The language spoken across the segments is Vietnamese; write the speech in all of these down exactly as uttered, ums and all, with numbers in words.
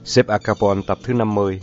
Sếp Al Capone tập thứ năm mươi.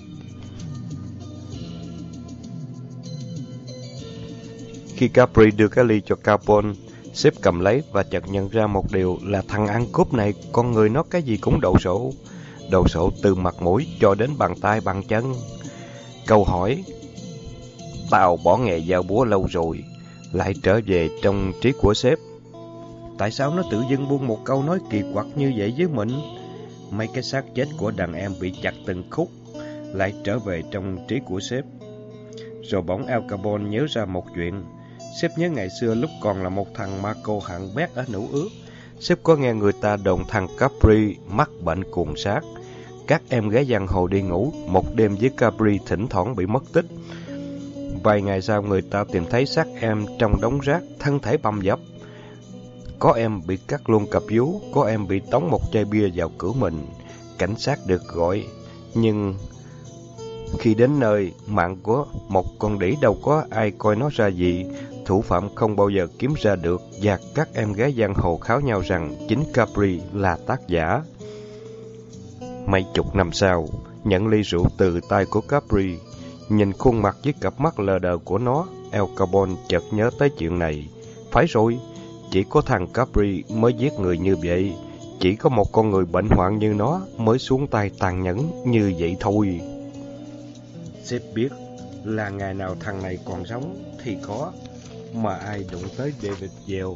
Khi Capri đưa cái ly cho Capone, sếp cầm lấy và chợt nhận ra một điều là thằng ăn cướp này, con người nó cái gì cũng đồ sộ. Đồ sộ từ mặt mũi cho đến bàn tay bàn chân. Câu hỏi "Tao bỏ nghề dao búa lâu rồi" lại trở về trong trí của sếp. Tại sao nó tự dưng buông một câu nói kỳ quặc như vậy với mình? Mấy cái xác chết của đàn em bị chặt từng khúc lại trở về trong trí của sếp. Rồi bỗng Al Capone nhớ ra một chuyện. Sếp nhớ ngày xưa lúc còn là một thằng ma cô hạng bét ở Nữ Ước, sếp có nghe người ta đồn thằng Capri mắc bệnh cuồng sát. Các em gái giang hồ đi ngủ một đêm với Capri thỉnh thoảng bị mất tích. Vài ngày sau người ta tìm thấy xác em trong đống rác, thân thể bầm dập. Có em bị cắt luôn cặp vú, có em bị tống một chai bia vào cửa mình. Cảnh sát được gọi, nhưng khi đến nơi, mạng của một con đĩ đâu có ai coi nó ra gì. Thủ phạm không bao giờ kiếm ra được, và các em gái giang hồ kháo nhau rằng chính Capri là tác giả. Mấy chục năm sau, nhận ly rượu từ tay của Capri, nhìn khuôn mặt với cặp mắt lờ đờ của nó, Al Capone chợt nhớ tới chuyện này. Phải rồi, chỉ có thằng Capri mới giết người như vậy. Chỉ có một con người bệnh hoạn như nó mới xuống tay tàn nhẫn như vậy thôi. Sếp biết là ngày nào thằng này còn sống thì có, mà ai đụng tới David Yale.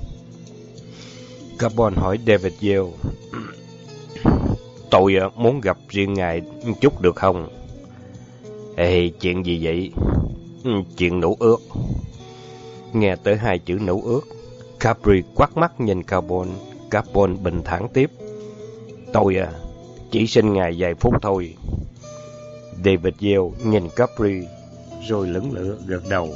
Capone hỏi David Yale: "Tôi muốn gặp riêng ngài chút được không?" "Ê, chuyện gì vậy?" "Chuyện Nữ Ước." Nghe tới hai chữ Nữ Ước, Capri quắt mắt nhìn Capone. Capone bình thản tiếp: "Tôi à, chỉ xin ngài vài phút thôi." David Yale nhìn Capri, rồi lững lự gật đầu.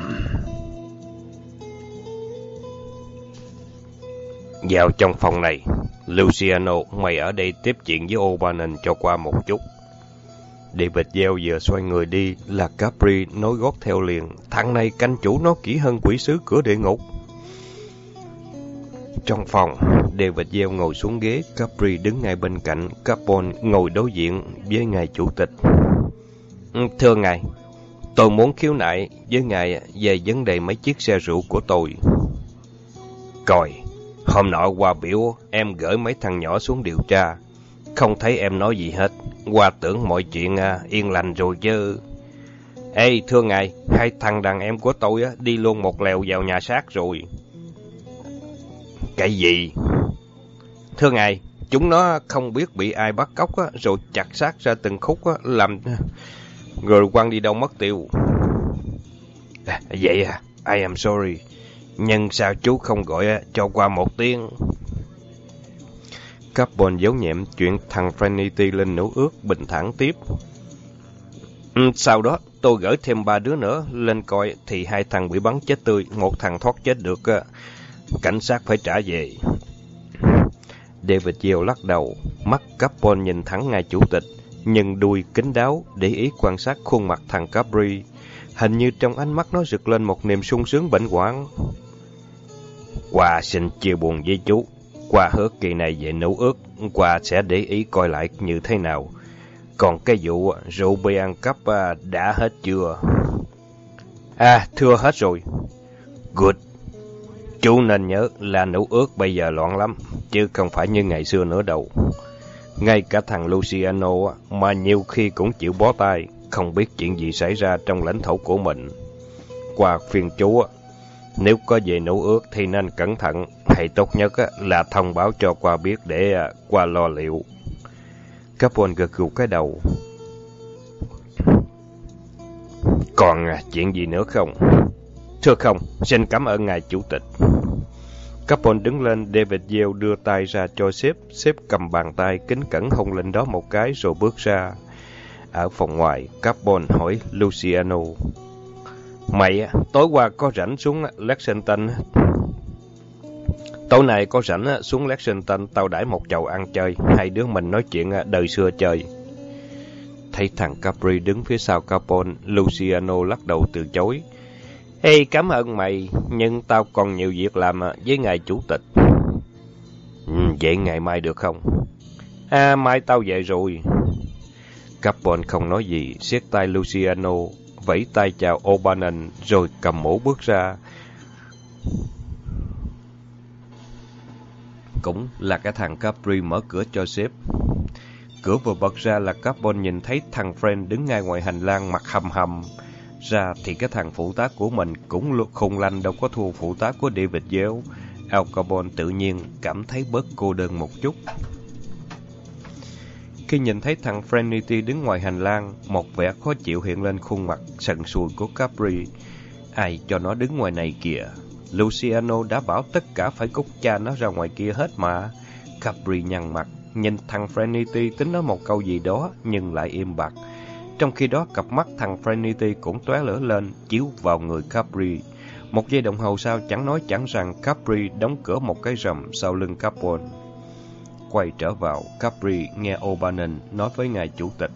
"Vào trong phòng này. Luciano, mày ở đây tiếp chuyện với O'Bannon cho qua một chút." David Yale vừa xoay người đi là Capri nối gót theo liền. Thằng này canh chủ nó kỹ hơn quỷ sứ cửa địa ngục. Trong phòng, David Yale ngồi xuống ghế, Capri đứng ngay bên cạnh. Capone ngồi đối diện với ngài chủ tịch. "Thưa ngài, tôi muốn khiếu nại với ngài về vấn đề mấy chiếc xe rượu của tôi." "Coi, hôm nọ qua biểu em gửi mấy thằng nhỏ xuống điều tra. Không thấy em nói gì hết. Qua tưởng mọi chuyện à, yên lành rồi chứ." "Ê, thưa ngài, hai thằng đàn em của tôi á, đi luôn một lèo vào nhà xác rồi." "Cái gì?" "Thưa ngài, chúng nó không biết bị ai bắt cóc á, rồi chặt xác ra từng khúc á, làm rồi quăng đi đâu mất tiêu." À, "vậy à, I am sorry. Nhưng sao chú không gọi á, cho qua một tiếng?" Capone giấu nhẹm chuyện thằng Trinity lên Nữ Ước, bình thản tiếp. Ừ, "Sau đó tôi gửi thêm ba đứa nữa lên coi, thì hai thằng bị bắn chết tươi, một thằng thoát chết được. Cảnh sát phải trả về." David Yale lắc đầu, mắt Capone nhìn thẳng ngài chủ tịch, nhưng đuôi kín đáo để ý quan sát khuôn mặt thằng Capri. Hình như trong ánh mắt nó rực lên một niềm sung sướng bệnh hoạn. "Qua xin chia buồn với chú. Qua hứa kỳ này về Nữ Ước, qua sẽ để ý coi lại như thế nào. Còn cái vụ rượu bia ăn cắp đã hết chưa?" "À, thưa hết rồi." "Good. Chú nên nhớ là Nữ Ước bây giờ loạn lắm, chứ không phải như ngày xưa nữa đâu. Ngay cả thằng Luciano mà nhiều khi cũng chịu bó tay, không biết chuyện gì xảy ra trong lãnh thổ của mình. Qua phiên chú, nếu có về Nữ Ước thì nên cẩn thận, hay tốt nhất là thông báo cho qua biết để qua lo liệu." Capone gật gù cái đầu. "Còn chuyện gì nữa không?" "Thưa không, xin cảm ơn ngài chủ tịch." Capone đứng lên, David Yale đưa tay ra cho sếp, sếp cầm bàn tay kính cẩn hôn lên đó một cái rồi bước ra. Ở phòng ngoài, Capone hỏi Luciano: "Mày tối qua có rảnh xuống Lexington?" "Tối nay có rảnh xuống Lexington, tao đãi một chầu ăn chơi, hai đứa mình nói chuyện đời xưa chơi." Thấy thằng Capri đứng phía sau Capone, Luciano lắc đầu từ chối. "Ê, cảm ơn mày, nhưng tao còn nhiều việc làm với ngài chủ tịch." Ừ, "vậy ngày mai được không?" "À, mai tao về rồi." Carbon không nói gì, siết tay Luciano, vẫy tay chào O'Bannon, rồi cầm mũ bước ra. Cũng là cái thằng Capri mở cửa cho sếp. Cửa vừa bật ra là Carbon nhìn thấy thằng Friend đứng ngay ngoài hành lang mặt hầm hầm. Ra thì cái thằng phụ tá của mình cũng khùng lanh, đâu có thua phụ tá của David Yale. Al Capone tự nhiên cảm thấy bớt cô đơn một chút. Khi nhìn thấy thằng Frenity đứng ngoài hành lang, một vẻ khó chịu hiện lên khuôn mặt sần sùi của Capri. Ai cho nó đứng ngoài này kìa? Luciano đã bảo tất cả phải cút cha nó ra ngoài kia hết mà. Capri nhăn mặt, nhìn thằng Frenity tính nói một câu gì đó nhưng lại im bặt. Trong khi đó cặp mắt thằng Frenity cũng tóe lửa lên, chiếu vào người Capri. Một giây đồng hồ sau chẳng nói chẳng rằng, Capri đóng cửa một cái rầm sau lưng Capone. Quay trở vào, Capri nghe O'Bannon nói với ngài chủ tịch.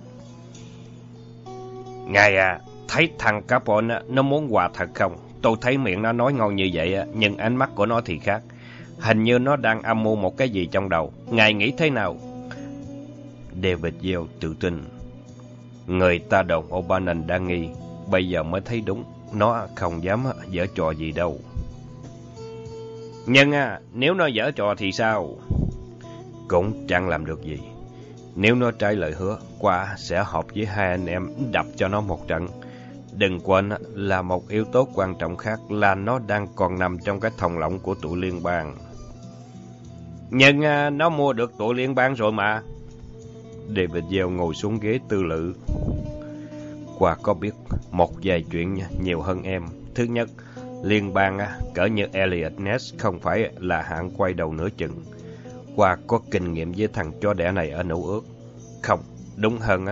Ngài à, thấy thằng Capone nó muốn quà thật không? Tôi thấy miệng nó nói ngon như vậy, nhưng ánh mắt của nó thì khác. Hình như nó đang âm mưu một cái gì trong đầu. Ngài nghĩ thế nào? David Yale tự tin. Người ta đồn O'Bannon đang nghi, bây giờ mới thấy đúng. Nó không dám giở trò gì đâu. Nhưng à, nếu nó giở trò thì sao? Cũng chẳng làm được gì. Nếu nó trái lời hứa, qua sẽ họp với hai anh em đập cho nó một trận. Đừng quên là một yếu tố quan trọng khác là nó đang còn nằm trong cái thòng lọng của tụi liên bang. Nhưng à, nó mua được tụi liên bang rồi mà. David Yale ngồi xuống ghế tư lự. Qua có biết một vài chuyện nhiều hơn em. Thứ nhất, liên bang cỡ như Elliot Ness không phải là hạng quay đầu nửa chừng. Qua có kinh nghiệm với thằng chó đẻ này ở nấu ước. Không, đúng hơn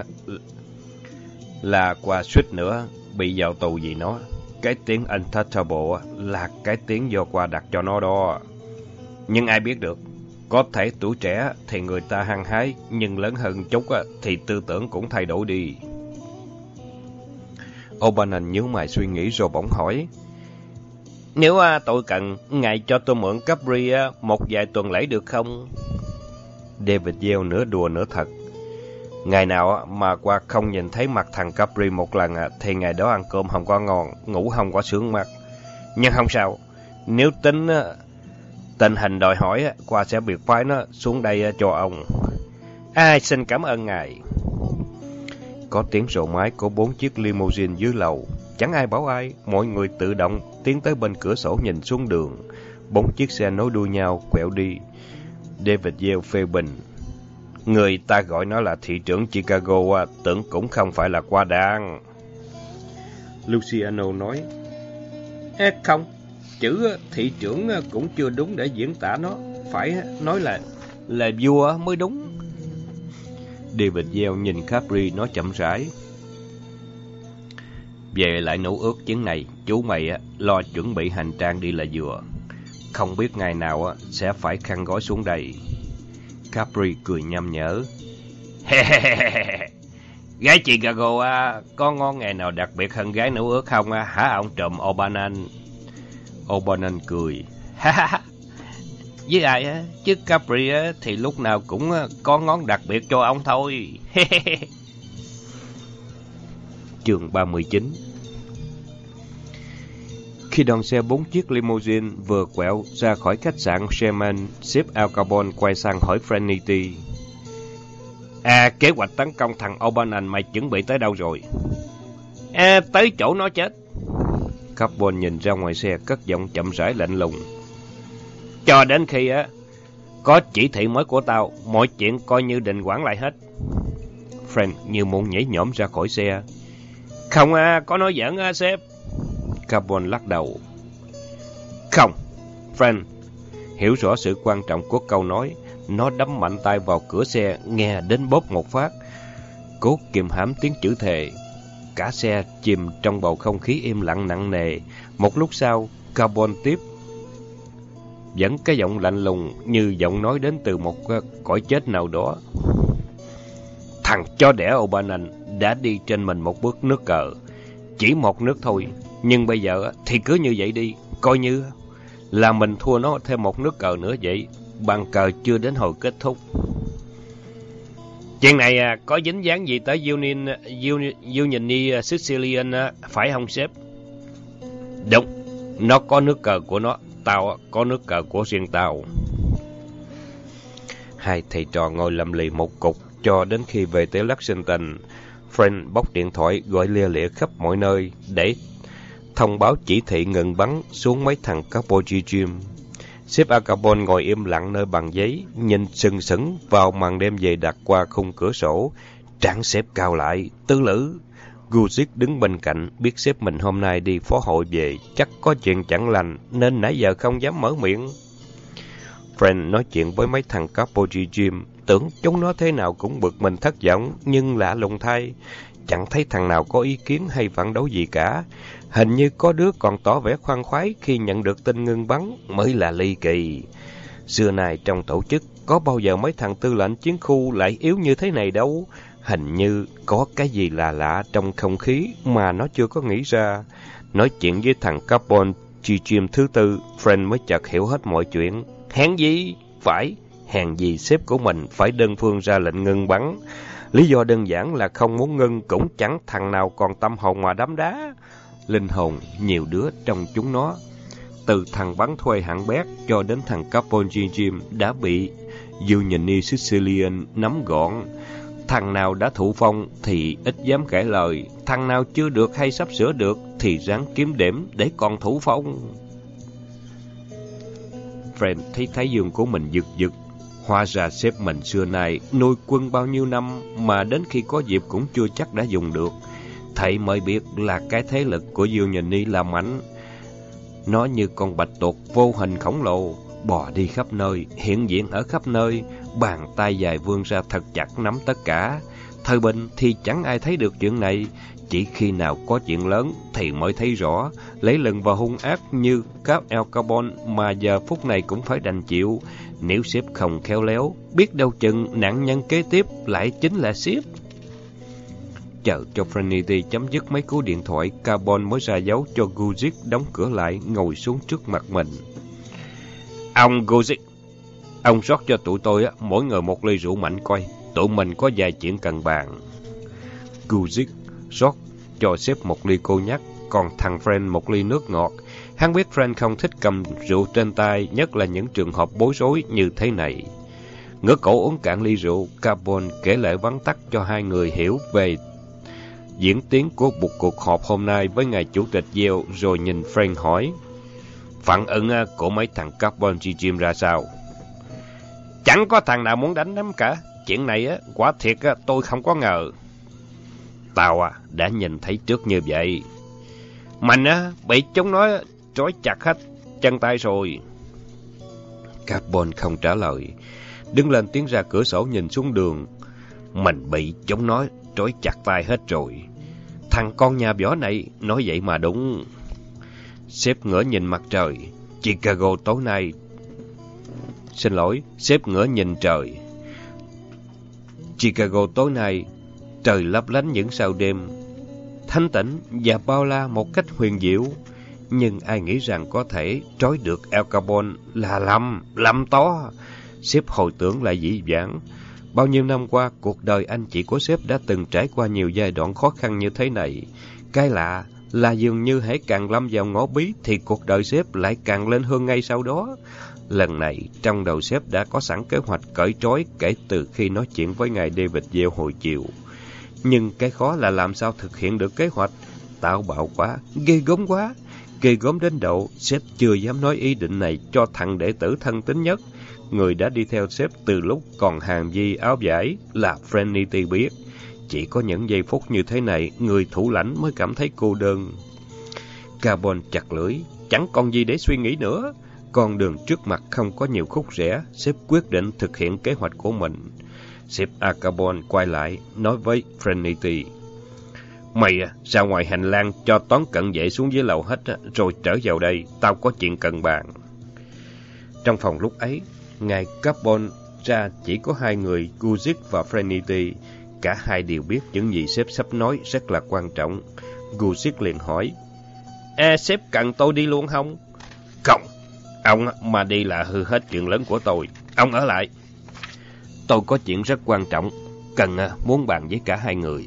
là qua suýt nữa bị vào tù vì nó. Cái tiếng untouchable là cái tiếng do qua đặt cho nó đó. Nhưng ai biết được, có thể tuổi trẻ thì người ta hăng hái, nhưng lớn hơn chút thì tư tưởng cũng thay đổi đi. O'Bannon nhíu mày suy nghĩ rồi bỗng hỏi. Nếu à, tôi cần, ngài cho tôi mượn Capri à, một vài tuần lễ được không? David Yale nửa đùa nửa thật. Ngày nào mà qua không nhìn thấy mặt thằng Capri một lần à, thì ngày đó ăn cơm không có ngon, ngủ không có sướng mắt. Nhưng không sao, nếu tính à, tình hình đòi hỏi, à, qua sẽ biệt phái nó xuống đây à, cho ông. Ai, xin cảm ơn ngài. Có tiếng rồ máy của bốn chiếc limousine dưới lầu. Chẳng ai bảo ai, mọi người tự động tiến tới bên cửa sổ nhìn xuống đường. Bốn chiếc xe nối đuôi nhau, quẹo đi. David Yale phê bình. Người ta gọi nó là thị trưởng Chicago, tưởng cũng không phải là qua đảng. Luciano nói. Ê, không, chữ thị trưởng cũng chưa đúng để diễn tả nó. Phải nói là là vua mới đúng. David Yale nhìn Capri nói chậm rãi. Về lại nấu ước chuyến này, chú mày lo chuẩn bị hành trang đi là vừa. Không biết ngày nào sẽ phải khăn gói xuống đây. Capri cười nham nhở. Gái Chicago có ngon ngày nào đặc biệt hơn gái nấu ước không hả ông trùm O'Bannon? O'Bannon cười. Với ai á, chứ Capri á, thì lúc nào cũng có ngón đặc biệt cho ông thôi. Chương ba mươi chín. Khi đoàn xe bốn chiếc limousine vừa quẹo ra khỏi khách sạn Sherman, sếp Al Capone quay sang hỏi Frenity. À, kế hoạch tấn công thằng O'Bannon mày chuẩn bị tới đâu rồi? À, tới chỗ nó chết. Capone nhìn ra ngoài xe, cất giọng chậm rãi lạnh lùng. Cho đến khi á có chỉ thị mới của tao, mọi chuyện coi như định quản lại hết. Frank như muốn nhảy nhõm ra khỏi xe. Không à, có nói giỡn à sếp. Capone lắc đầu. Không, Frank hiểu rõ sự quan trọng của câu nói. Nó đấm mạnh tay vào cửa xe, nghe đến bóp một phát, cố kiềm hãm tiếng chửi thề. Cả xe chìm trong bầu không khí im lặng nặng nề. Một lúc sau, Capone tiếp, vẫn cái giọng lạnh lùng như giọng nói đến từ một cõi chết nào đó. Thằng chó đẻ O'Bannon đã đi trên mình một bước nước cờ. Chỉ một nước thôi. Nhưng bây giờ thì cứ như vậy đi. Coi như là mình thua nó thêm một nước cờ nữa vậy. Bàn cờ chưa đến hồi kết thúc. Chuyện này à, có dính dáng gì tới Union, Union, Union Sicilian phải không sếp? Đúng, nó có nước cờ của nó, tao có nước cờ của riêng tao. Hai thầy trò ngồi lầm lì một cục cho đến khi về tới Lexington. Frank bóc điện thoại gọi lia lịa khắp mọi nơi để thông báo chỉ thị ngừng bắn xuống mấy thằng Capochi Jim. Sếp Al Capone ngồi im lặng nơi bàn giấy, nhìn sừng sững vào màn đêm dày đặc qua khung cửa sổ. Trán sếp cao lại, tư lữ. Guzik đứng bên cạnh, biết sếp mình hôm nay đi phó hội về, chắc có chuyện chẳng lành, nên nãy giờ không dám mở miệng. Frank nói chuyện với mấy thằng Capochi Jim, tưởng chúng nó thế nào cũng bực mình thất vọng, nhưng lạ lùng thay, chẳng thấy thằng nào có ý kiến hay phản đối gì cả. Hình như có đứa còn tỏ vẻ khoan khoái khi nhận được tin ngưng bắn, mới là ly kỳ. Xưa này trong tổ chức, có bao giờ mấy thằng tư lệnh chiến khu lại yếu như thế này đâu. Hình như có cái gì lạ lạ trong không khí mà nó chưa có nghĩ ra. Nói chuyện với thằng Capone Jim thứ tư, Frank mới chợt hiểu hết mọi chuyện. Hèn gì? Phải, hèn gì sếp của mình phải đơn phương ra lệnh ngưng bắn. Lý do đơn giản là không muốn ngưng, cũng chẳng thằng nào còn tâm hồn mà đấm đá. Linh hồn nhiều đứa trong chúng nó, từ thằng bắn thuê hạng bét cho đến thằng Capone Jim đã bị Union Sicilian nắm gọn. Thằng nào đã thụ phong thì ít dám cãi lời, thằng nào chưa được hay sắp sửa được thì ráng kiếm điểm để còn thủ phong. Frank thấy thái dương của mình giật giật. Hóa ra sếp mình xưa nay nuôi quân bao nhiêu năm mà đến khi có dịp cũng chưa chắc đã dùng được. Thầy mới biết là cái thế lực của Union là mạnh. Nó như con bạch tuộc vô hình khổng lồ, bò đi khắp nơi, hiện diện ở khắp nơi, bàn tay dài vươn ra thật chặt nắm tất cả. Thời bình thì chẳng ai thấy được chuyện này, chỉ khi nào có chuyện lớn thì mới thấy rõ. Lấy lần và hung ác như Cap Al Capone mà giờ phút này cũng phải đành chịu. Nếu sếp không khéo léo, biết đâu chừng nạn nhân kế tiếp lại chính là sếp. Chờ cho Trinity chấm dứt mấy cú điện thoại, Carbon mới ra dấu cho Guzik đóng cửa lại, ngồi xuống trước mặt mình. Ông Guzik, ông rót cho tụi tôi á, mỗi người một ly rượu mạnh coi, tụi mình có vài chuyện cần bàn. Guzik rót cho sếp một ly cô nhắc, còn thằng Frank một ly nước ngọt. Hắn biết Frank không thích cầm rượu trên tay, nhất là những trường hợp bối rối như thế này. Ngửa cổ uống cạn ly rượu, Carbon kể lại vắn tắt cho hai người hiểu về diễn tiến của một cuộc họp hôm nay với ngài chủ tịch Yale, rồi nhìn Frank hỏi: phản ứng của mấy thằng Carbon Jim ra sao? Chẳng có thằng nào muốn đánh đấm cả. Chuyện này á, quả thiệt á, tôi không có ngờ. Tao à, đã nhìn thấy trước như vậy. Mình á, bị chúng nó trói chặt hết chân tay rồi. Carbon không trả lời, đứng lên tiến ra cửa sổ nhìn xuống đường. Mình bị chúng nó trói chặt tay hết rồi. Thằng con nhà võ này nói vậy mà đúng. Sếp ngửa nhìn mặt trời. Chicago tối nay... Xin lỗi, sếp ngửa nhìn trời. Chicago tối nay, trời lấp lánh những sao đêm, thanh tĩnh và bao la một cách huyền diệu. Nhưng ai nghĩ rằng có thể trói được Al Capone là lầm, lầm to. Sếp hồi tưởng lại dĩ vãng. Bao nhiêu năm qua, cuộc đời anh chị của sếp đã từng trải qua nhiều giai đoạn khó khăn như thế này. Cái lạ là dường như hễ càng lâm vào ngõ bí thì cuộc đời sếp lại càng lên hơn ngay sau đó. Lần này, trong đầu sếp đã có sẵn kế hoạch cởi trói kể từ khi nói chuyện với ngài David Yale hồi chiều. Nhưng cái khó là làm sao thực hiện được kế hoạch. Táo bạo quá, ghê gớm quá. Ghê gớm đến độ sếp chưa dám nói ý định này cho thằng đệ tử thân tín nhất, người đã đi theo sếp từ lúc còn hàng di áo vải, là Trinity biết. Chỉ có những giây phút như thế này, người thủ lãnh mới cảm thấy cô đơn. Carbon chặt lưỡi, chẳng còn gì để suy nghĩ nữa. Con đường trước mặt không có nhiều khúc rẽ, sếp quyết định thực hiện kế hoạch của mình. Sếp Al Capone quay lại, nói với Trinity: Mày ra ngoài hành lang cho toán cận vệ xuống dưới lầu hết, rồi trở vào đây, tao có chuyện cần bàn. Trong phòng lúc ấy, ngài Carbon ra chỉ có hai người, Guzik và Trinity. Cả hai đều biết những gì sếp sắp nói rất là quan trọng. Guzik liền hỏi: À, sếp cần tôi đi luôn không? Không, ông mà đi là hư hết chuyện lớn của tôi. Ông ở lại. Tôi có chuyện rất quan trọng, cần muốn bàn với cả hai người.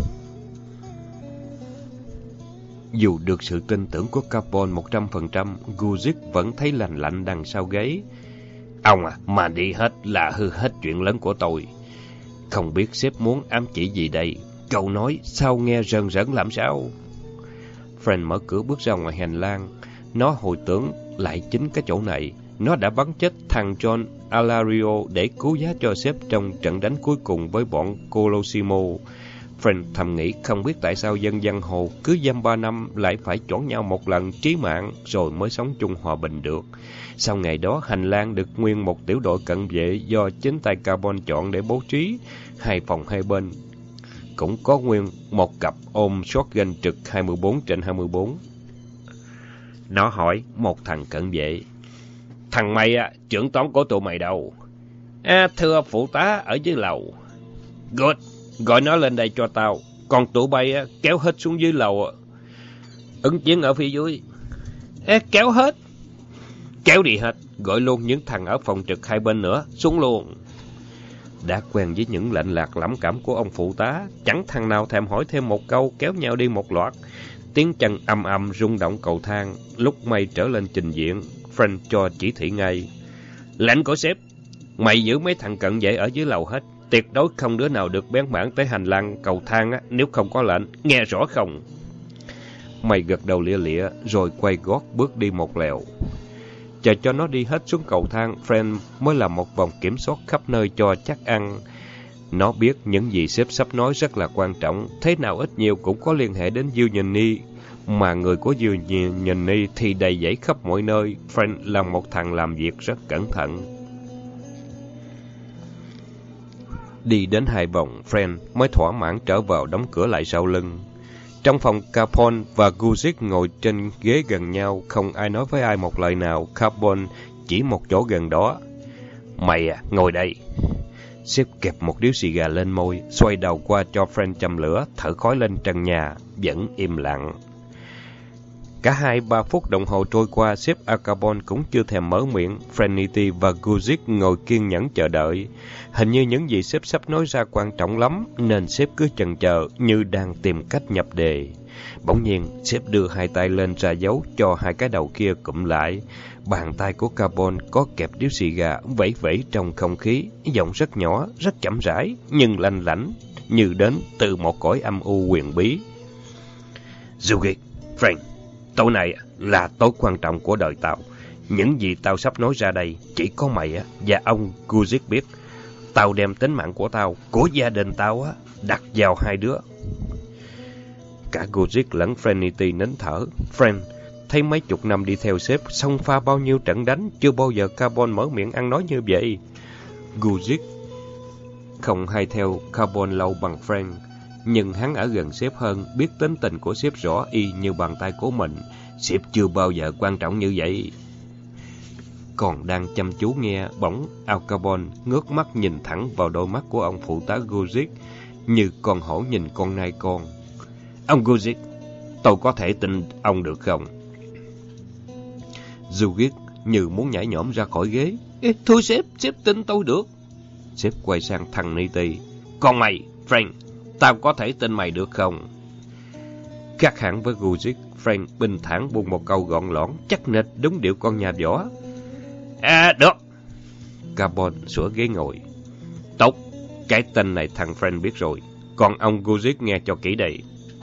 Dù được sự tin tưởng của Capone một trăm phần trăm, Guzik vẫn thấy lành lạnh đằng sau gáy. Ông à, mà đi hết là hư hết chuyện lớn của tôi. Không biết sếp muốn ám chỉ gì đây? Cậu nói sao nghe rần rần làm sao? Frank mở cửa bước ra ngoài hành lang. Nó hồi tưởng lại chính cái chỗ này. Nó đã bắn chết thằng John Alario để cứu giá cho sếp trong trận đánh cuối cùng với bọn Colosimo. Frank thầm nghĩ không biết tại sao dân giang hồ cứ dăm ba năm lại phải chọn nhau một lần trí mạng rồi mới sống chung hòa bình được. Sau ngày đó, hành lang được nguyên một tiểu đội cận vệ do chính tay Capone chọn để bố trí. Hai phòng hai bên cũng có nguyên một cặp ôm shotgun trực hai mươi bốn trên hai mươi bốn. Nó hỏi một thằng cận vệ: Thằng mày à, trưởng toán của tụi mày đâu? À, thưa phụ tá ở dưới lầu. Good, gọi nó lên đây cho tao. Còn tụi bay à, kéo hết xuống dưới lầu. Ứng chiến ở phía dưới. À, kéo hết. Kéo đi hết, gọi luôn những thằng ở phòng trực hai bên nữa, xuống luôn. Đã quen với những lệnh lạc lẫm cảm của ông phụ tá, chẳng thằng nào thèm hỏi thêm một câu, kéo nhau đi một loạt. Tiếng chân ầm ầm rung động cầu thang. Lúc May trở lên trình diện, Frank cho chỉ thị ngay: Lệnh của sếp, mày giữ mấy thằng cận vệ ở dưới lầu hết. Tuyệt đối không đứa nào được bén mảng tới hành lang cầu thang á, nếu không có lệnh, nghe rõ không? May gật đầu lia lịa, rồi quay gót bước đi một lèo. Chờ cho nó đi hết xuống cầu thang, Frank mới làm một vòng kiểm soát khắp nơi cho chắc ăn. Nó biết những gì sếp sắp nói rất là quan trọng, thế nào ít nhiều cũng có liên hệ đến Eugenie, mà người của Eugenie thì đầy dẫy khắp mọi nơi. Frank là một thằng làm việc rất cẩn thận. Đi đến hai vòng, Frank mới thỏa mãn trở vào đóng cửa lại sau lưng. Trong phòng, Capone và Guzik ngồi trên ghế gần nhau, không ai nói với ai một lời nào. Capone chỉ một chỗ gần đó. Mày à, ngồi đây. Sếp kẹp một điếu xì gà lên môi, xoay đầu qua cho Frank châm lửa, thở khói lên trần nhà, vẫn im lặng. Cả hai ba phút đồng hồ trôi qua, sếp Capone cũng chưa thèm mở miệng. Franity và Guzik ngồi kiên nhẫn chờ đợi. Hình như những gì sếp sắp nói ra quan trọng lắm, nên sếp cứ chần chờ như đang tìm cách nhập đề. Bỗng nhiên, sếp đưa hai tay lên ra dấu cho hai cái đầu kia cụm lại. Bàn tay của Capone có kẹp điếu xì gà vẫy vẫy trong không khí, giọng rất nhỏ, rất chậm rãi, nhưng lanh lảnh, như đến từ một cõi âm u huyền bí. Zugi, Frank, tối nay là tối quan trọng của đời tao. Những gì tao sắp nói ra đây chỉ có mày và ông Guzik biết. Tao đem tính mạng của tao, của gia đình tao đặt vào hai đứa. Cả Guzik lẫn Franity nín thở. Frank thấy mấy chục năm đi theo sếp, xông pha bao nhiêu trận đánh, chưa bao giờ Capone mở miệng ăn nói như vậy. Guzik không hay theo Capone lâu bằng Frank, nhưng hắn ở gần sếp hơn, biết tính tình của sếp rõ y như bàn tay của mình. Sếp chưa bao giờ quan trọng như vậy. Còn đang chăm chú nghe, bỗng Al Capone ngước mắt nhìn thẳng vào đôi mắt của ông phụ tá Guzik, như con hổ nhìn con nai con. Ông Guzik, tôi có thể tin ông được không? Guzik như muốn nhảy nhõm ra khỏi ghế. Ê, thưa sếp, sếp tin tôi được. Sếp quay sang thằng Niti. Còn mày, Frank, tao có thể tin mày được không? Khác hẳn với Guzik, Frank bình thản buông một câu gọn lõn, chắc nịch đúng điệu con nhà võ. À, được. Capone sửa ghế ngồi. Tốt, cái tên này thằng Frank biết rồi. Còn ông Guzik nghe cho kỹ đây.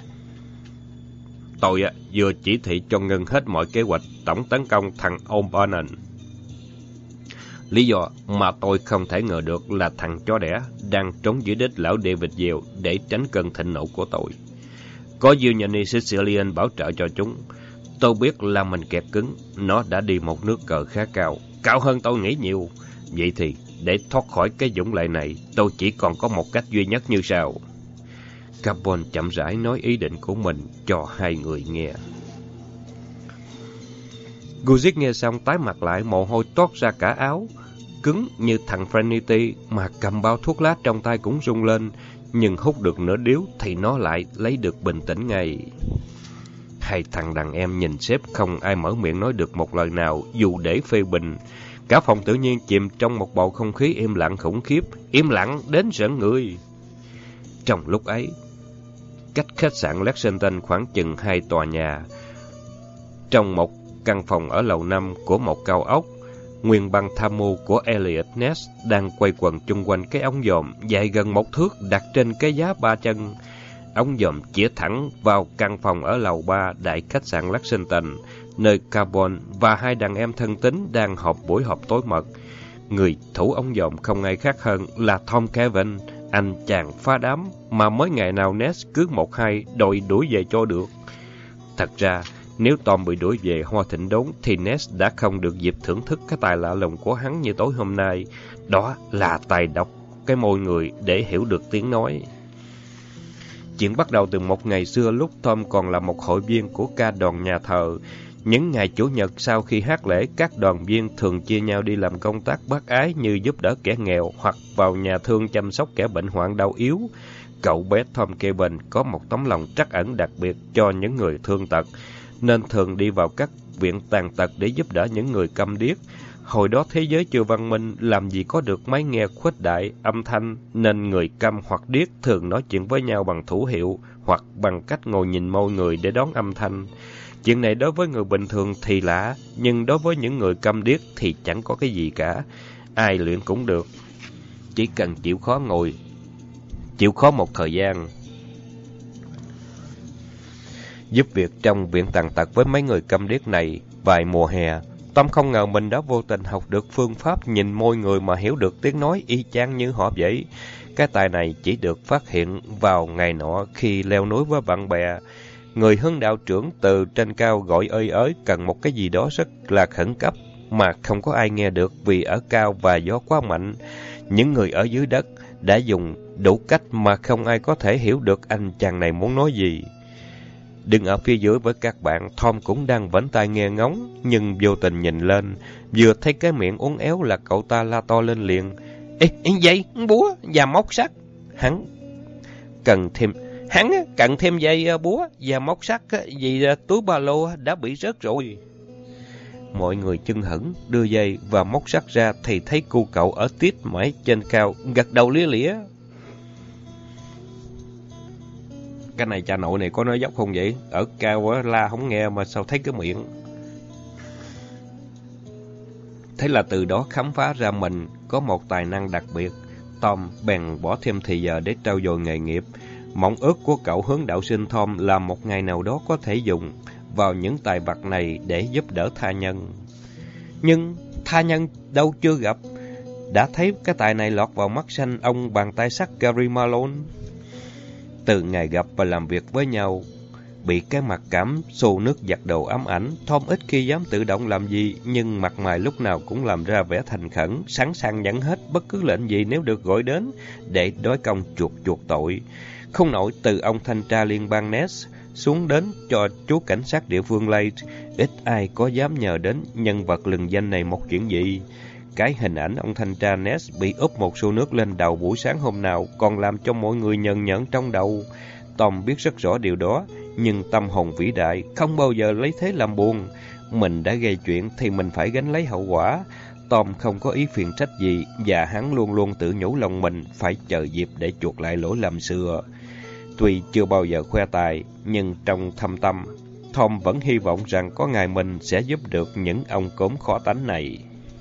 Tôi à, vừa chỉ thị cho ngừng hết mọi kế hoạch tổng tấn công thằng O'Bannon. Lý do mà tôi không thể ngờ được là thằng chó đẻ đang trốn dưới đít lão David Diệu để tránh cơn thịnh nộ của tôi. Có Eugenie Sicilian bảo trợ cho chúng. Tôi biết là mình kẹt cứng, nó đã đi một nước cờ khá cao, cao hơn tôi nghĩ nhiều. Vậy thì, để thoát khỏi cái dũng lệ này, tôi chỉ còn có một cách duy nhất như sau. Capone chậm rãi nói ý định của mình cho hai người nghe. Guzik nghe xong tái mặt lại, mồ hôi toát ra cả áo. Cứng như thằng Franity, mà cầm bao thuốc lá trong tay cũng rung lên, nhưng hút được nửa điếu thì nó lại lấy được bình tĩnh ngay. Hai thằng đàn em nhìn sếp, không ai mở miệng nói được một lời nào, dù để phê bình. Cả phòng tự nhiên chìm trong một bầu không khí im lặng khủng khiếp, im lặng đến rợn người. Trong lúc ấy, cách khách sạn Lexington khoảng chừng hai tòa nhà, trong một căn phòng ở lầu năm của một cao ốc, nguyên băng tham mưu của Elliot Ness đang quay quần chung quanh cái ống dòm dài gần một thước đặt trên cái giá ba chân. Ống dòm chĩa thẳng vào căn phòng ở lầu ba đại khách sạn Lexington, nơi Carbon và hai đàn em thân tín đang họp buổi họp tối mật. Người thủ ống dòm không ai khác hơn là Tom Kevin, anh chàng phá đám mà mới ngày nào Ness cứ một hai đòi đuổi về cho được. Thật ra, nếu Tom bị đuổi về Hoa Thịnh Đốn thì Ness đã không được dịp thưởng thức cái tài lạ lùng của hắn như tối hôm nay. Đó là tài đọc cái môi người để hiểu được tiếng nói. Chuyện bắt đầu từ một ngày xưa lúc Tom còn là một hội viên của ca đoàn nhà thờ. Những ngày Chủ nhật sau khi hát lễ, các đoàn viên thường chia nhau đi làm công tác bác ái như giúp đỡ kẻ nghèo hoặc vào nhà thương chăm sóc kẻ bệnh hoạn đau yếu. Cậu bé Tom Kevin có một tấm lòng trắc ẩn đặc biệt cho những người thương tật, nên thường đi vào các viện tàn tật để giúp đỡ những người câm điếc. Hồi đó thế giới chưa văn minh, làm gì có được máy nghe khuếch đại âm thanh, nên người câm hoặc điếc thường nói chuyện với nhau bằng thủ hiệu hoặc bằng cách ngồi nhìn môi người để đón âm thanh. Chuyện này đối với người bình thường thì lạ, nhưng đối với những người câm điếc thì chẳng có cái gì cả. Ai luyện cũng được, chỉ cần chịu khó ngồi, chịu khó một thời gian. Giúp việc trong viện tàn tật với mấy người câm điếc này vài mùa hè, Tom không ngờ mình đã vô tình học được phương pháp nhìn môi người mà hiểu được tiếng nói y chang như họ vậy. Cái tài này chỉ được phát hiện vào ngày nọ khi leo núi với bạn bè. Người hướng đạo trưởng từ trên cao gọi ơi ới cần một cái gì đó rất là khẩn cấp mà không có ai nghe được vì ở cao và gió quá mạnh. Những người ở dưới đất đã dùng đủ cách mà không ai có thể hiểu được anh chàng này muốn nói gì. Đứng ở phía dưới với các bạn, Tom cũng đang vẫn tai nghe ngóng, nhưng vô tình nhìn lên, vừa thấy cái miệng uốn éo là cậu ta la to lên liền. Ê, dây, búa và móc sắt. Hắn cần thêm, hắn cần thêm dây búa và móc sắt vì túi ba lô đã bị rớt rồi. Mọi người chưng hửng đưa dây và móc sắt ra thì thấy cô cậu ở tít mãi trên cao, gật đầu lia lịa. Cái này cha nội này có nói dốc không vậy? Ở cao á, la không nghe mà sao thấy cái miệng. Thế là từ đó khám phá ra mình có một tài năng đặc biệt. Tom bèn bỏ thêm thời giờ để trau dồi nghề nghiệp. Mộng ước của cậu hướng đạo sinh Tom là một ngày nào đó có thể dùng vào những tài vật này để giúp đỡ tha nhân. Nhưng tha nhân đâu chưa gặp, đã thấy cái tài này lọt vào mắt xanh ông bàn tay sắt Gary Malone. Từ ngày gặp và làm việc với nhau, bị cái mặt cảm xô nước giặt đồ ám ảnh, Tom ít khi dám tự động làm gì, nhưng mặt mày lúc nào cũng làm ra vẻ thành khẩn, sẵn sàng nhận hết bất cứ lệnh gì nếu được gọi đến, để đối công chuộc chuộc tội. Không nổi từ ông thanh tra liên bang Ness xuống đến cho chú cảnh sát địa phương Lake, ít ai có dám nhờ đến nhân vật lừng danh này một chuyện gì. Cái hình ảnh ông thanh tra Ness bị úp một xô nước lên đầu buổi sáng hôm nào còn làm cho mọi người nhờn nhợn trong đầu. Tom biết rất rõ điều đó, nhưng tâm hồn vĩ đại không bao giờ lấy thế làm buồn. Mình đã gây chuyện thì mình phải gánh lấy hậu quả. Tom không có ý phiền trách gì và hắn luôn luôn tự nhủ lòng mình phải chờ dịp để chuộc lại lỗi lầm xưa. Tuy chưa bao giờ khoe tài, nhưng trong thâm tâm, Tom vẫn hy vọng rằng có ngày mình sẽ giúp được những ông cốm khó tánh này.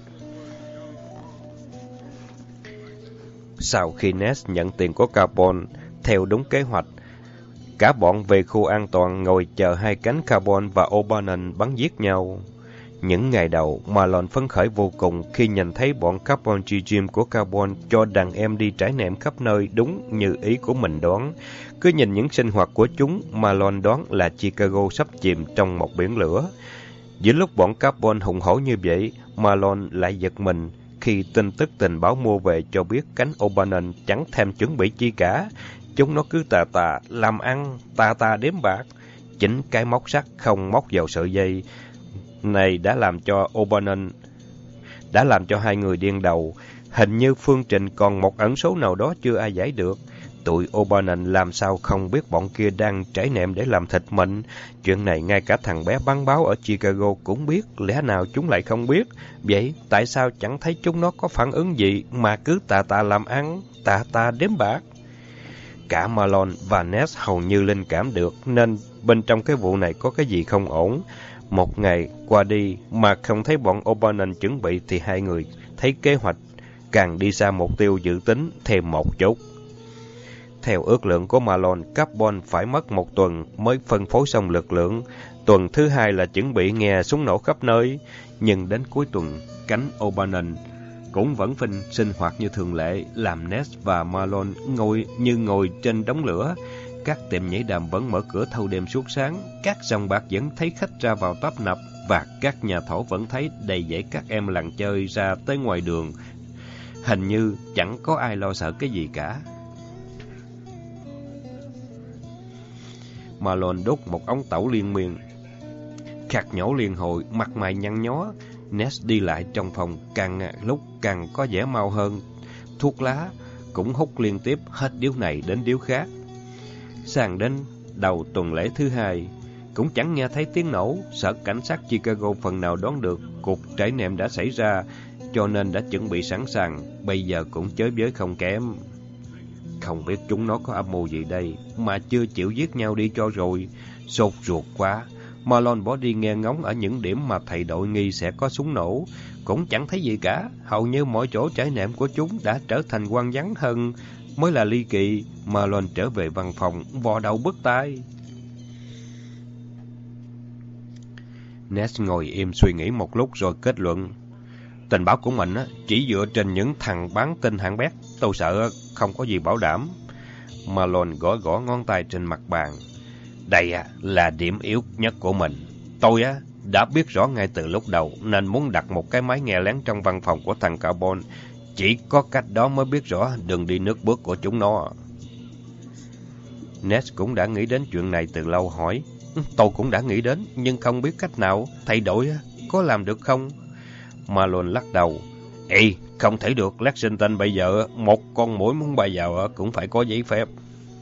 Sau khi Ness nhận tiền của Carbon, theo đúng kế hoạch, cả bọn về khu an toàn ngồi chờ hai cánh Carbon và O'Bannon bắn giết nhau. Những ngày đầu, Malone phấn khởi vô cùng khi nhìn thấy bọn Carbon G Gym của Carbon cho đàn em đi trải nệm khắp nơi đúng như ý của mình đoán. Cứ nhìn những sinh hoạt của chúng, Malone đoán là Chicago sắp chìm trong một biển lửa. Giữa lúc bọn Carbon hùng hổ như vậy, Malone lại giật mình khi tin tức tình báo mua về cho biết cánh O'Bannon chẳng thèm chuẩn bị chi cả. Chúng nó cứ tà tà làm ăn, tà tà đếm bạc. Chính cái móc sắt không móc vào sợi dây này đã làm cho O'Bannon đã làm cho hai người điên đầu. Hình như phương trình còn một ẩn số nào đó chưa ai giải được. Tụi O'Bannon làm sao không biết bọn kia đang trải nệm để làm thịt mình. Chuyện này ngay cả thằng bé bắn báo ở Chicago cũng biết, lẽ nào chúng lại không biết? Vậy tại sao chẳng thấy chúng nó có phản ứng gì mà cứ tà tà làm ăn, tà tà đếm bạc? Cả Malone và Ness hầu như linh cảm được nên bên trong cái vụ này có cái gì không ổn. Một ngày qua đi mà không thấy bọn O'Bannon chuẩn bị thì hai người thấy kế hoạch càng đi xa mục tiêu dự tính thêm một chút. Theo ước lượng của Malone, Carbon phải mất một tuần mới phân phối xong lực lượng. Tuần thứ hai là chuẩn bị nghe súng nổ khắp nơi. Nhưng đến cuối tuần, cánh O'Bannon cũng vẫn phình sinh hoạt như thường lệ, làm Ness và Malone ngồi như ngồi trên đống lửa. Các tiệm nhảy đàm vẫn mở cửa thâu đêm suốt sáng, các sòng bạc vẫn thấy khách ra vào tấp nập, và các nhà thổ vẫn thấy đầy dãy các em làng chơi ra tới ngoài đường. Hình như chẳng có ai lo sợ cái gì cả. Malone đốt một ống tẩu liên miên, khạc nhổ liên hồi, mặt mày nhăn nhó. Ness đi lại trong phòng càng lúc càng có vẻ mau hơn. Thuốc lá cũng hút liên tiếp hết điếu này đến điếu khác. Sang đến đầu tuần lễ thứ hai, cũng chẳng nghe thấy tiếng nổ. Sở cảnh sát Chicago phần nào đoán được cuộc trải nệm đã xảy ra, cho nên đã chuẩn bị sẵn sàng. Bây giờ cũng chới với không kém. Không biết chúng nó có âm mưu gì đây mà chưa chịu giết nhau đi cho rồi. Sốt ruột quá. Malone bỏ đi nghe ngóng ở những điểm mà thầy đội nghi sẽ có súng nổ. Cũng chẳng thấy gì cả. Hầu như mọi chỗ trải nệm của chúng đã trở thành hoang vắng hơn mới là ly kỳ. Malone trở về văn phòng, vò đầu bứt tai. Ness ngồi im suy nghĩ một lúc rồi kết luận. Tình báo của mình chỉ dựa trên những thằng bán tin hạng bét. Tôi sợ không có gì bảo đảm. Malone gõ gõ ngón tay trên mặt bàn. Đây là điểm yếu nhất của mình. Tôi đã biết rõ ngay từ lúc đầu nên muốn đặt một cái máy nghe lén trong văn phòng của thằng Carbon. Chỉ có cách đó mới biết rõ đường đi nước bước của chúng nó. Ness cũng đã nghĩ đến chuyện này từ lâu, hỏi. Tôi cũng đã nghĩ đến, nhưng không biết cách nào. Thầy đội có làm được không? Malone lắc đầu. Ê, không thể được. Lexington bây giờ một con muỗi muốn bay vào cũng phải có giấy phép.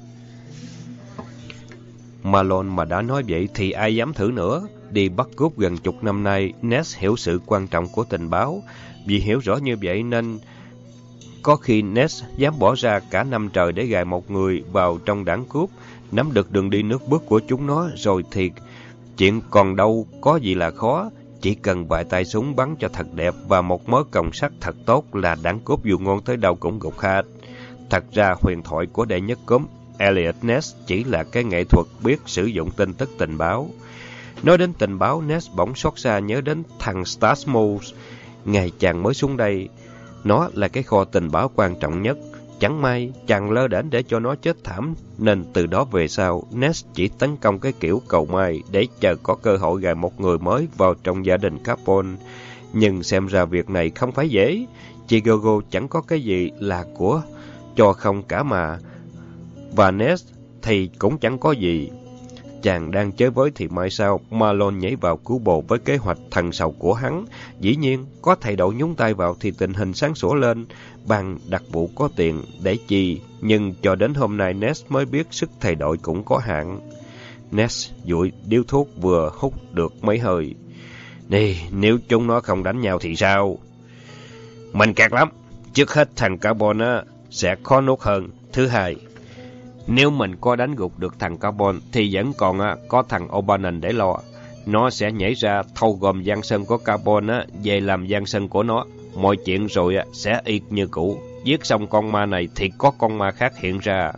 Malone mà đã nói vậy thì ai dám thử nữa. Đi bắt cướp gần chục năm nay, Ness hiểu sự quan trọng của tình báo. Vì hiểu rõ như vậy nên có khi Ness dám bỏ ra cả năm trời để gài một người vào trong đảng cướp. Nắm được đường đi nước bước của chúng nó rồi thì chuyện còn đâu có gì là khó. Chỉ cần vài tay súng bắn cho thật đẹp và một mớ còng sắt thật tốt là đảng cướp dù ngon tới đâu cũng gục hết. Thật ra huyền thoại của đệ nhất cúm Elliot Ness chỉ là cái nghệ thuật biết sử dụng tin tức tình báo. Nói đến tình báo, Ness bỗng xót xa nhớ đến thằng Stasmos. Ngày chàng mới xuống đây, nó là cái kho tình báo quan trọng nhất. Chẳng may chàng lơ đễnh để cho nó chết thảm, nên từ đó về sau, Ness chỉ tấn công cái kiểu cầu may để chờ có cơ hội gài một người mới vào trong gia đình Carbon. Nhưng xem ra việc này không phải dễ. Chicago chẳng có cái gì là của cho không cả mà. Và Ness thì cũng chẳng có gì. Chàng đang chơi với thì mai sau, Malone nhảy vào cứu bồ với kế hoạch thần sầu của hắn. Dĩ nhiên, có thầy đội nhúng tay vào thì tình hình sáng sủa lên. Ban đặc vụ có tiền để chi, nhưng cho đến hôm nay Ness mới biết sức thầy đội cũng có hạn. Ness dụi điếu thuốc vừa hút được mấy hơi. Nè, nếu chúng nó không đánh nhau thì sao? Mình kẹt lắm. Trước hết thằng Carbon á sẽ khó nuốt hơn. Thứ hai, nếu mình có đánh gục được thằng Carbon thì vẫn còn á, có thằng O'Bannon để lo. Nó sẽ nhảy ra thâu gom giang sơn của Carbon á, về làm giang sơn của nó. Mọi chuyện rồi á, sẽ y như cũ. Giết xong con ma này thì có con ma khác hiện ra.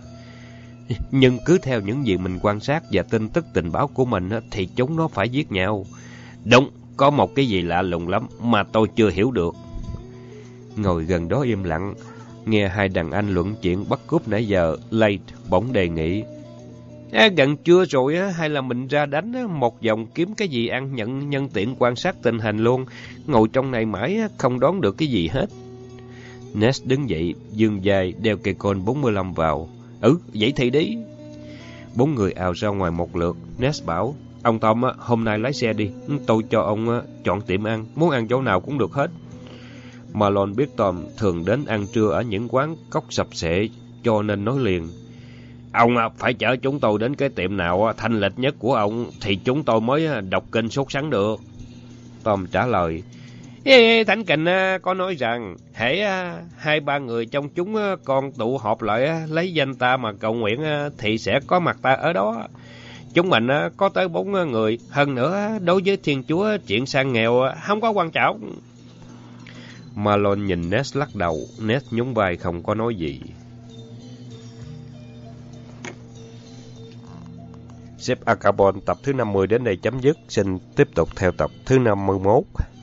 Nhưng cứ theo những gì mình quan sát và tin tức tình báo của mình á, thì chúng nó phải giết nhau. Đúng, có một cái gì lạ lùng lắm mà tôi chưa hiểu được. Ngồi gần đó im lặng, nghe hai đàn anh luận chuyện bắt cướp nãy giờ, Late bỗng đề nghị. À, gần trưa rồi á, hay là mình ra đánh á, một vòng kiếm cái gì ăn nhận nhân tiện quan sát tình hình luôn. Ngồi trong này mãi á, không đoán được cái gì hết. Ness đứng dậy, giương vai, đeo cây côn bốn mươi lăm vào. Ừ, vậy thì đi. Bốn người ào ra ngoài một lượt. Ness bảo, ông Tom á, hôm nay lái xe đi. Tôi cho ông á, chọn tiệm ăn, muốn ăn chỗ nào cũng được hết. Malone biết Tom thường đến ăn trưa ở những quán cốc sập sệ, cho nên nói liền. Ông phải chở chúng tôi đến cái tiệm nào thanh lịch nhất của ông thì chúng tôi mới đọc kênh sốt sắng được. Tom trả lời. Ê, Thánh Kình có nói rằng, hễ hai ba người trong chúng còn tụ họp lại lấy danh ta mà cầu nguyện thì sẽ có mặt ta ở đó. Chúng mình có tới bốn người, hơn nữa đối với Thiên Chúa chuyện sang nghèo không có quan trọng. Malone nhìn Ned lắc đầu, Ned nhún vai không có nói gì. Sếp Acabon tập thứ năm mươi đến đây chấm dứt, xin tiếp tục theo tập thứ năm mươi mốt.